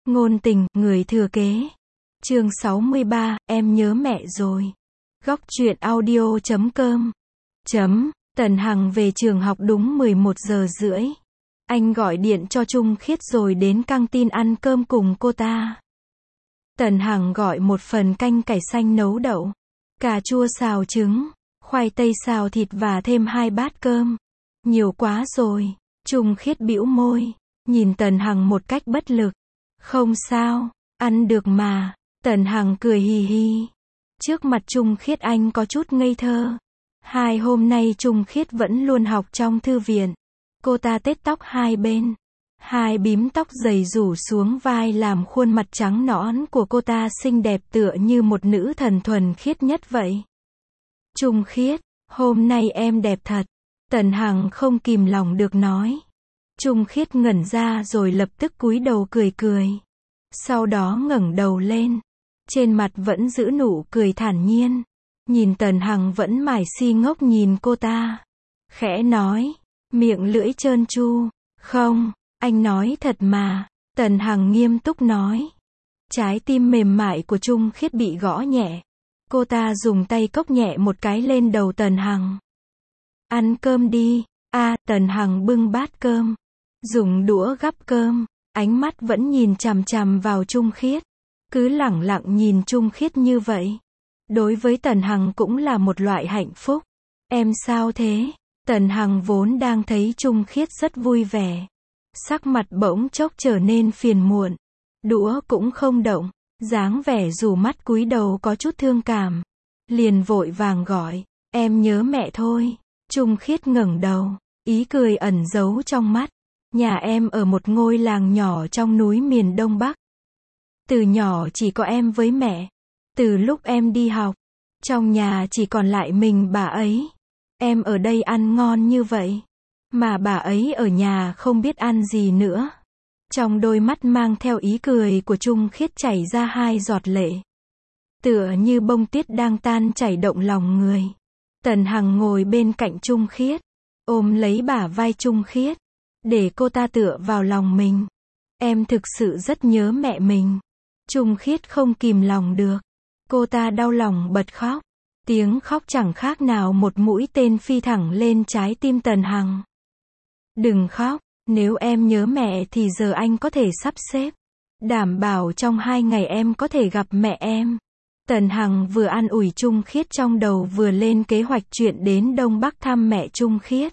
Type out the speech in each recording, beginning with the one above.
Ngôn tình, người thừa kế. Chương 63, em nhớ mẹ rồi. Góc truyện audio.com. Tần Hằng về trường học đúng 11 giờ rưỡi. Anh gọi điện cho Trung Khiết rồi đến căng tin ăn cơm cùng cô ta. Tần Hằng gọi một phần canh cải xanh nấu đậu, cà chua xào trứng, khoai tây xào thịt và thêm 2 bát cơm. Nhiều quá rồi. Trung Khiết bĩu môi, nhìn Tần Hằng một cách bất lực. Không sao, ăn được mà. Tần Hằng cười hì hì. Trước mặt Trung Khiết anh có chút ngây thơ. 2 hôm nay Trung Khiết vẫn luôn học trong thư viện. Cô ta tết tóc 2 bên. 2 bím tóc dày rủ xuống vai làm khuôn mặt trắng nõn của cô ta xinh đẹp tựa như một nữ thần thuần khiết nhất vậy. Trung Khiết, hôm nay em đẹp thật. Tần Hằng không kìm lòng được nói. Trung Khiết ngẩn ra rồi lập tức cúi đầu cười cười. Sau đó ngẩng đầu lên. Trên mặt vẫn giữ nụ cười thản nhiên. Nhìn Tần Hằng vẫn mải si ngốc nhìn cô ta. Khẽ nói, miệng lưỡi trơn tru. Không, anh nói thật mà. Tần Hằng nghiêm túc nói. Trái tim mềm mại của Trung Khiết bị gõ nhẹ. Cô ta dùng tay cốc nhẹ một cái lên đầu Tần Hằng. Ăn cơm đi. Tần Hằng bưng bát cơm. Dùng đũa gắp cơm. Ánh mắt vẫn nhìn chằm chằm vào Trung Khiết. Cứ lẳng lặng nhìn Trung Khiết như vậy. Đối với Tần Hằng cũng là một loại hạnh phúc. Em sao thế? Tần Hằng vốn đang thấy Trung Khiết rất vui vẻ. Sắc mặt bỗng chốc trở nên phiền muộn. Đũa cũng không động. Dáng vẻ dù mắt cúi đầu có chút thương cảm. Liền vội vàng gọi. Em nhớ mẹ thôi. Trung Khiết ngẩng đầu. Ý cười ẩn giấu trong mắt. Nhà em ở một ngôi làng nhỏ trong núi miền Đông Bắc. Từ nhỏ chỉ có em với mẹ. Từ lúc em đi học, trong nhà chỉ còn lại mình bà ấy. Em ở đây ăn ngon như vậy, mà bà ấy ở nhà không biết ăn gì nữa. Trong đôi mắt mang theo ý cười của Trung Khiết chảy ra 2 giọt lệ. Tựa như bông tuyết đang tan chảy động lòng người. Tần Hằng ngồi bên cạnh Trung Khiết, ôm lấy bả vai Trung Khiết, để cô ta tựa vào lòng mình. Em thực sự rất nhớ mẹ mình. Trung Khiết không kìm lòng được. Cô ta đau lòng bật khóc. Tiếng khóc chẳng khác nào một mũi tên phi thẳng lên trái tim Tần Hằng. Đừng khóc, nếu em nhớ mẹ thì giờ anh có thể sắp xếp. Đảm bảo trong 2 ngày em có thể gặp mẹ em. Tần Hằng vừa an ủi Trung Khiết trong đầu vừa lên kế hoạch chuyện đến Đông Bắc thăm mẹ Trung Khiết.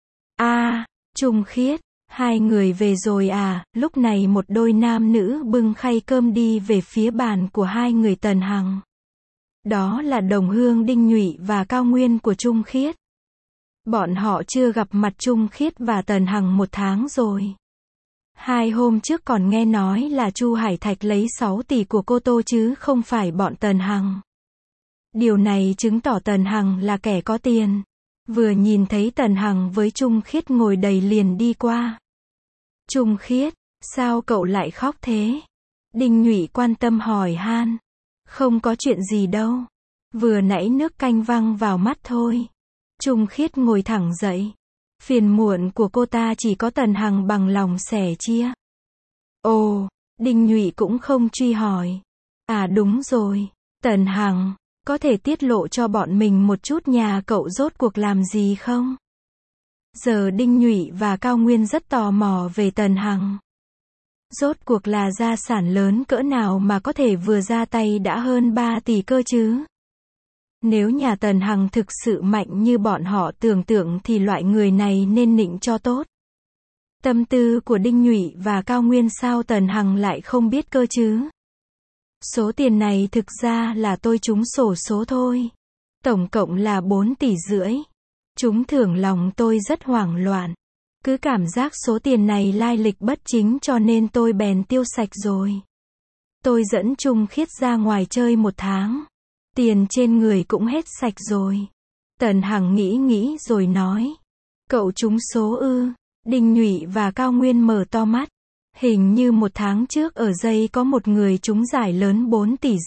Trung Khiết, 2 người về rồi à? Lúc này một đôi nam nữ bưng khay cơm đi về phía bàn của 2 người Tần Hằng. Đó là Đồng Hương Đinh Nhụy và Cao Nguyên của Trung Khiết. Bọn họ chưa gặp mặt Trung Khiết và Tần Hằng 1 tháng rồi. 2 hôm trước còn nghe nói là Chu Hải Thạch lấy 6 tỷ của cô Tô chứ không phải bọn Tần Hằng. Điều này chứng tỏ Tần Hằng là kẻ có tiền. Vừa nhìn thấy Tần Hằng với Trung Khiết ngồi đầy liền đi qua. Trung Khiết, sao cậu lại khóc thế? Đinh Nhụy quan tâm hỏi han. Không có chuyện gì đâu. Vừa nãy nước canh văng vào mắt thôi. Trung Khiết ngồi thẳng dậy. Phiền muộn của cô ta chỉ có Tần Hằng bằng lòng sẻ chia. Ồ, Đinh Nhụy cũng không truy hỏi. Đúng rồi. Tần Hằng, có thể tiết lộ cho bọn mình một chút nhà cậu rốt cuộc làm gì không? Giờ Đinh Nhụy và Cao Nguyên rất tò mò về Tần Hằng. Rốt cuộc là gia sản lớn cỡ nào mà có thể vừa ra tay đã hơn 3 tỷ cơ chứ? Nếu nhà Tần Hằng thực sự mạnh như bọn họ tưởng tượng thì loại người này nên nịnh cho tốt. Tâm tư của Đinh Nhụy và Cao Nguyên sao Tần Hằng lại không biết cơ chứ? Số tiền này thực ra là tôi trúng xổ số thôi. Tổng cộng là 4,5 tỷ. Trúng thưởng lòng tôi rất hoảng loạn. Cứ cảm giác số tiền này lai lịch bất chính cho nên tôi bèn tiêu sạch rồi. Tôi dẫn Trung Khiết ra ngoài chơi 1 tháng. Tiền trên người cũng hết sạch rồi. Tần Hằng nghĩ rồi nói. Cậu trúng số ư? Đinh Nhụy và Cao Nguyên mở to mắt. Hình như 1 tháng trước ở dây có một người trúng giải lớn 4,5 tỷ.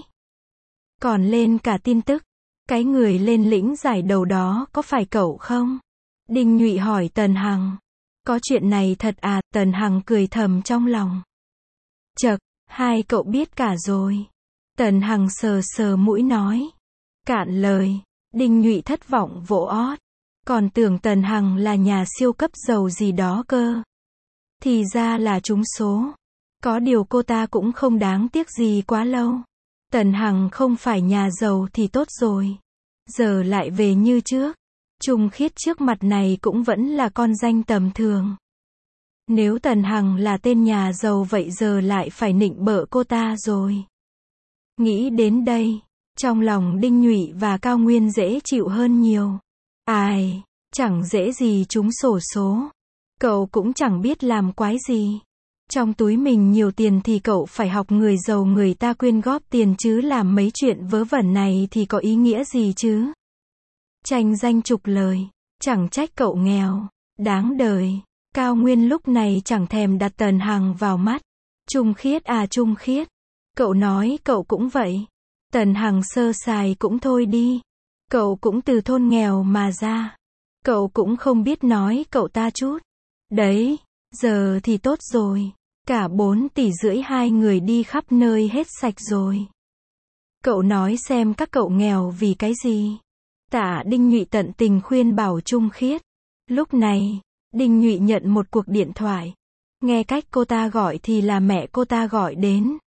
Còn lên cả tin tức. Cái người lên lĩnh giải đầu đó có phải cậu không? Đinh Nhụy hỏi Tần Hằng. Có chuyện này thật à? Tần Hằng cười thầm trong lòng. Chậc, hai cậu biết cả rồi. Tần Hằng sờ sờ mũi nói. Cạn lời. Đinh Nhụy thất vọng vỗ ót. Còn tưởng Tần Hằng là nhà siêu cấp giàu gì đó cơ. Thì ra là trúng số. Có điều cô ta cũng không đáng tiếc gì quá lâu. Tần Hằng không phải nhà giàu thì tốt rồi. Giờ lại về như trước. Trung Khiết trước mặt này cũng vẫn là con danh tầm thường. Nếu Tần Hằng là tên nhà giàu vậy giờ lại phải nịnh bợ cô ta rồi. Nghĩ đến đây, trong lòng Đinh Nhụy và Cao Nguyên dễ chịu hơn nhiều. Ai, chẳng dễ gì trúng xổ số. Cậu cũng chẳng biết làm quái gì. Trong túi mình nhiều tiền thì cậu phải học người giàu người ta quyên góp tiền chứ làm mấy chuyện vớ vẩn này thì có ý nghĩa gì chứ. Tranh danh trục lời, chẳng trách cậu nghèo, đáng đời. Cao Nguyên lúc này chẳng thèm đặt Tần Hằng vào mắt. Trung Khiết à Trung Khiết. Cậu nói cậu cũng vậy. Tần Hằng sơ sài cũng thôi đi. Cậu cũng từ thôn nghèo mà ra. Cậu cũng không biết nói cậu ta chút. Đấy, giờ thì tốt rồi. Cả 4,5 tỷ hai người đi khắp nơi hết sạch rồi. Cậu nói xem các cậu nghèo vì cái gì? Tạ Đinh Nhụy tận tình khuyên bảo Trung Khiết. Lúc này, Đinh Nhụy nhận một cuộc điện thoại. Nghe cách cô ta gọi thì là mẹ cô ta gọi đến.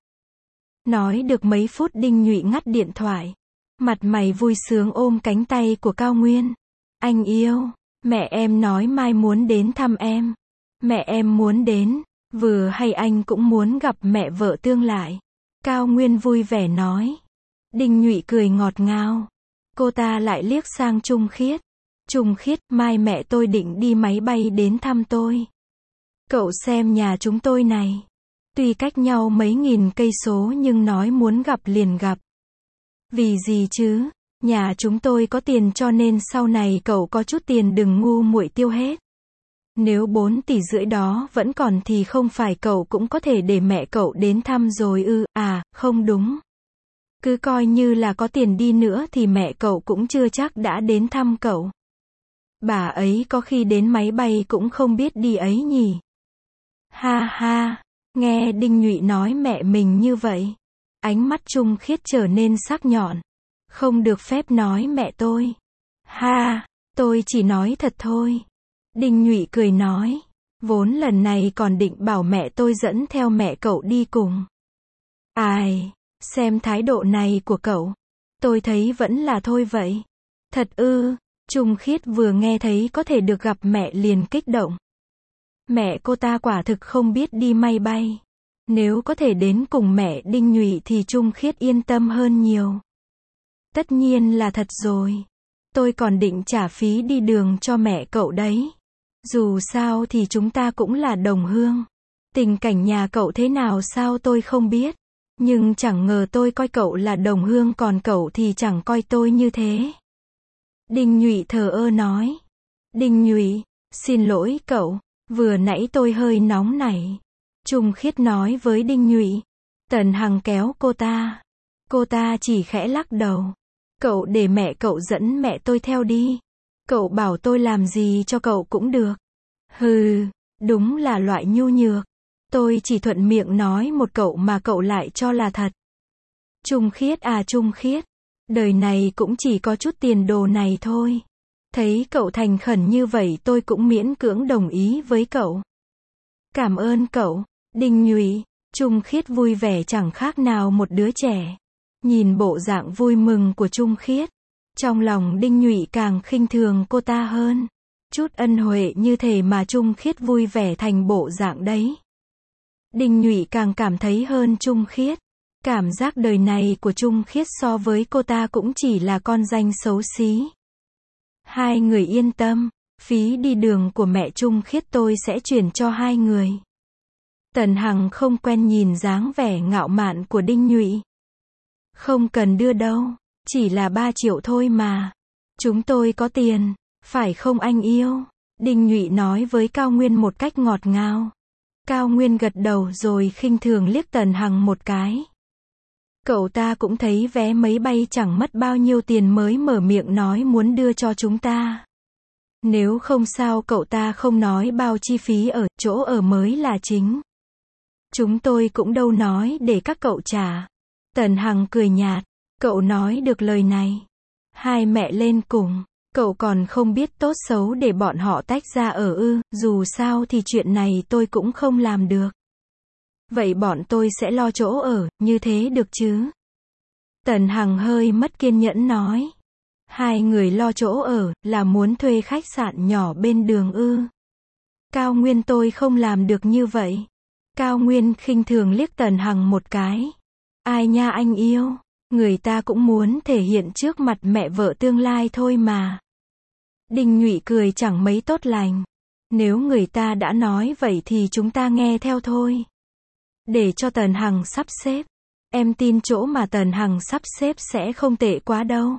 Nói được mấy phút Đinh Nhụy ngắt điện thoại. Mặt mày vui sướng ôm cánh tay của Cao Nguyên. Anh yêu, mẹ em nói mai muốn đến thăm em. Mẹ em muốn đến, vừa hay anh cũng muốn gặp mẹ vợ tương lại. Cao Nguyên vui vẻ nói. Đinh Nhụy cười ngọt ngào. Cô ta lại liếc sang Trung Khiết. Trung Khiết, mai mẹ tôi định đi máy bay đến thăm tôi. Cậu xem nhà chúng tôi này. Tuy cách nhau mấy nghìn cây số nhưng nói muốn gặp liền gặp. Vì gì chứ? Nhà chúng tôi có tiền cho nên sau này cậu có chút tiền đừng ngu muội tiêu hết. Nếu 4,5 tỷ đó vẫn còn thì không phải cậu cũng có thể để mẹ cậu đến thăm rồi ư? À, không đúng. Cứ coi như là có tiền đi nữa thì mẹ cậu cũng chưa chắc đã đến thăm cậu. Bà ấy có khi đến máy bay cũng không biết đi ấy nhỉ. Ha ha, nghe Đinh Nhụy nói mẹ mình như vậy. Ánh mắt Trung Khiết trở nên sắc nhọn. Không được phép nói mẹ tôi. Ha, tôi chỉ nói thật thôi. Đinh Nhụy cười nói. Vốn lần này còn định bảo mẹ tôi dẫn theo mẹ cậu đi cùng. Ai, xem thái độ này của cậu. Tôi thấy vẫn là thôi vậy. Thật ư? Trung Khiết vừa nghe thấy có thể được gặp mẹ liền kích động. Mẹ cô ta quả thực không biết đi máy bay. Nếu có thể đến cùng mẹ Đinh Nhụy thì Trung Khiết yên tâm hơn nhiều. Tất nhiên là thật rồi. Tôi còn định trả phí đi đường cho mẹ cậu đấy. Dù sao thì chúng ta cũng là đồng hương. Tình cảnh nhà cậu thế nào sao tôi không biết. Nhưng chẳng ngờ tôi coi cậu là đồng hương còn cậu thì chẳng coi tôi như thế. Đinh Nhụy thờ ơ nói. Đinh Nhụy, xin lỗi cậu, vừa nãy tôi hơi nóng nảy. Trung Khiết nói với Đinh Nhụy. Tần Hằng kéo cô ta. Cô ta chỉ khẽ lắc đầu. Cậu để mẹ cậu dẫn mẹ tôi theo đi. Cậu bảo tôi làm gì cho cậu cũng được. Hừ, đúng là loại nhu nhược. Tôi chỉ thuận miệng nói một cậu mà cậu lại cho là thật. Trung Khiết à Trung Khiết. Đời này cũng chỉ có chút tiền đồ này thôi. Thấy cậu thành khẩn như vậy tôi cũng miễn cưỡng đồng ý với cậu. Cảm ơn cậu. Đinh Nhụy. Trung Khiết vui vẻ chẳng khác nào một đứa trẻ. Nhìn bộ dạng vui mừng của Trung Khiết. Trong lòng Đinh Nhụy càng khinh thường cô ta hơn. Chút ân huệ như thế mà Trung Khiết vui vẻ thành bộ dạng đấy. Đinh Nhụy càng cảm thấy hơn Trung Khiết. Cảm giác đời này của Trung Khiết so với cô ta cũng chỉ là con danh xấu xí. Hai người yên tâm, phí đi đường của mẹ Trung Khiết tôi sẽ chuyển cho hai người. Tần Hằng không quen nhìn dáng vẻ ngạo mạn của Đinh Nhụy. Không cần đưa đâu, chỉ là 3 triệu thôi mà. Chúng tôi có tiền, phải không anh yêu? Đinh Nhụy nói với Cao Nguyên một cách ngọt ngào. Cao Nguyên gật đầu rồi khinh thường liếc Tần Hằng một cái. Cậu ta cũng thấy vé máy bay chẳng mất bao nhiêu tiền mới mở miệng nói muốn đưa cho chúng ta. Nếu không sao cậu ta không nói bao chi phí ở chỗ ở mới là chính. Chúng tôi cũng đâu nói để các cậu trả. Tần Hằng cười nhạt. Cậu nói được lời này. Hai mẹ lên cùng. Cậu còn không biết tốt xấu để bọn họ tách ra ở ư, dù sao thì chuyện này tôi cũng không làm được. Vậy bọn tôi sẽ lo chỗ ở, như thế được chứ? Tần Hằng hơi mất kiên nhẫn nói. Hai người lo chỗ ở, là muốn thuê khách sạn nhỏ bên đường ư? Cao Nguyên tôi không làm được như vậy. Cao Nguyên khinh thường liếc Tần Hằng một cái. Ai nha anh yêu, người ta cũng muốn thể hiện trước mặt mẹ vợ tương lai thôi mà. Đinh Nhụy cười chẳng mấy tốt lành. Nếu người ta đã nói vậy thì chúng ta nghe theo thôi. Để cho Tần Hằng sắp xếp. Em tin chỗ mà Tần Hằng sắp xếp sẽ không tệ quá đâu.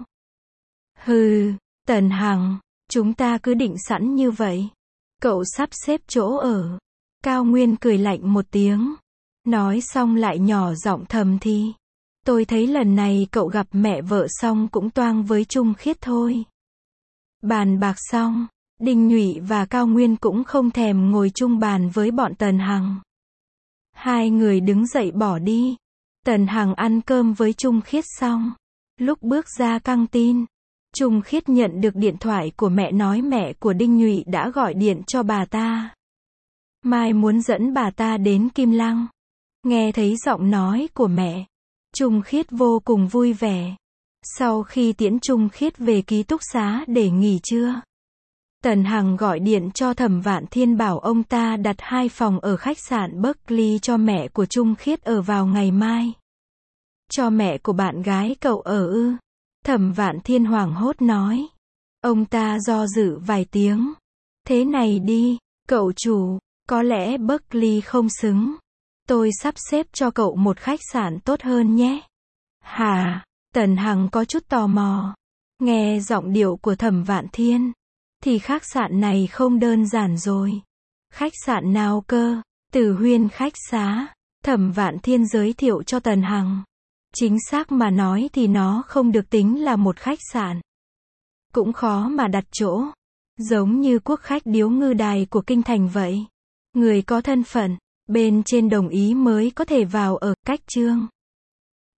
Hừ, Tần Hằng, chúng ta cứ định sẵn như vậy. Cậu sắp xếp chỗ ở. Cao Nguyên cười lạnh một tiếng. Nói xong lại nhỏ giọng thầm thì. Tôi thấy lần này cậu gặp mẹ vợ xong cũng toang với Trung Khiết thôi. Bàn bạc xong, Đinh Nhụy và Cao Nguyên cũng không thèm ngồi chung bàn với bọn Tần Hằng. Hai người đứng dậy bỏ đi. Tần Hằng ăn cơm với Trung Khiết xong. Lúc bước ra căng tin, Trung Khiết nhận được điện thoại của mẹ nói mẹ của Đinh Nhụy đã gọi điện cho bà ta. Mai muốn dẫn bà ta đến Kim Lăng. Nghe thấy giọng nói của mẹ, Trung Khiết vô cùng vui vẻ. Sau khi tiễn Trung Khiết về ký túc xá để nghỉ trưa, Tần Hằng gọi điện cho Thẩm Vạn Thiên bảo ông ta đặt 2 phòng ở khách sạn Berkeley cho mẹ của Trung Khiết ở vào ngày mai. Cho mẹ của bạn gái cậu ở ư? Thẩm Vạn Thiên hoảng hốt nói. Ông ta do dự vài tiếng. Thế này đi, cậu chủ, có lẽ Berkeley không xứng. Tôi sắp xếp cho cậu một khách sạn tốt hơn nhé. Hả? Tần Hằng có chút tò mò. Nghe giọng điệu của Thẩm Vạn Thiên, thì khách sạn này không đơn giản rồi. Khách sạn nào cơ? Từ Huyên khách xá. Thẩm Vạn Thiên giới thiệu cho Tần Hằng. Chính xác mà nói thì nó không được tính là một khách sạn. Cũng khó mà đặt chỗ. Giống như quốc khách Điếu Ngư Đài của Kinh Thành vậy. Người có thân phận, bên trên đồng ý mới có thể vào ở, cách chương.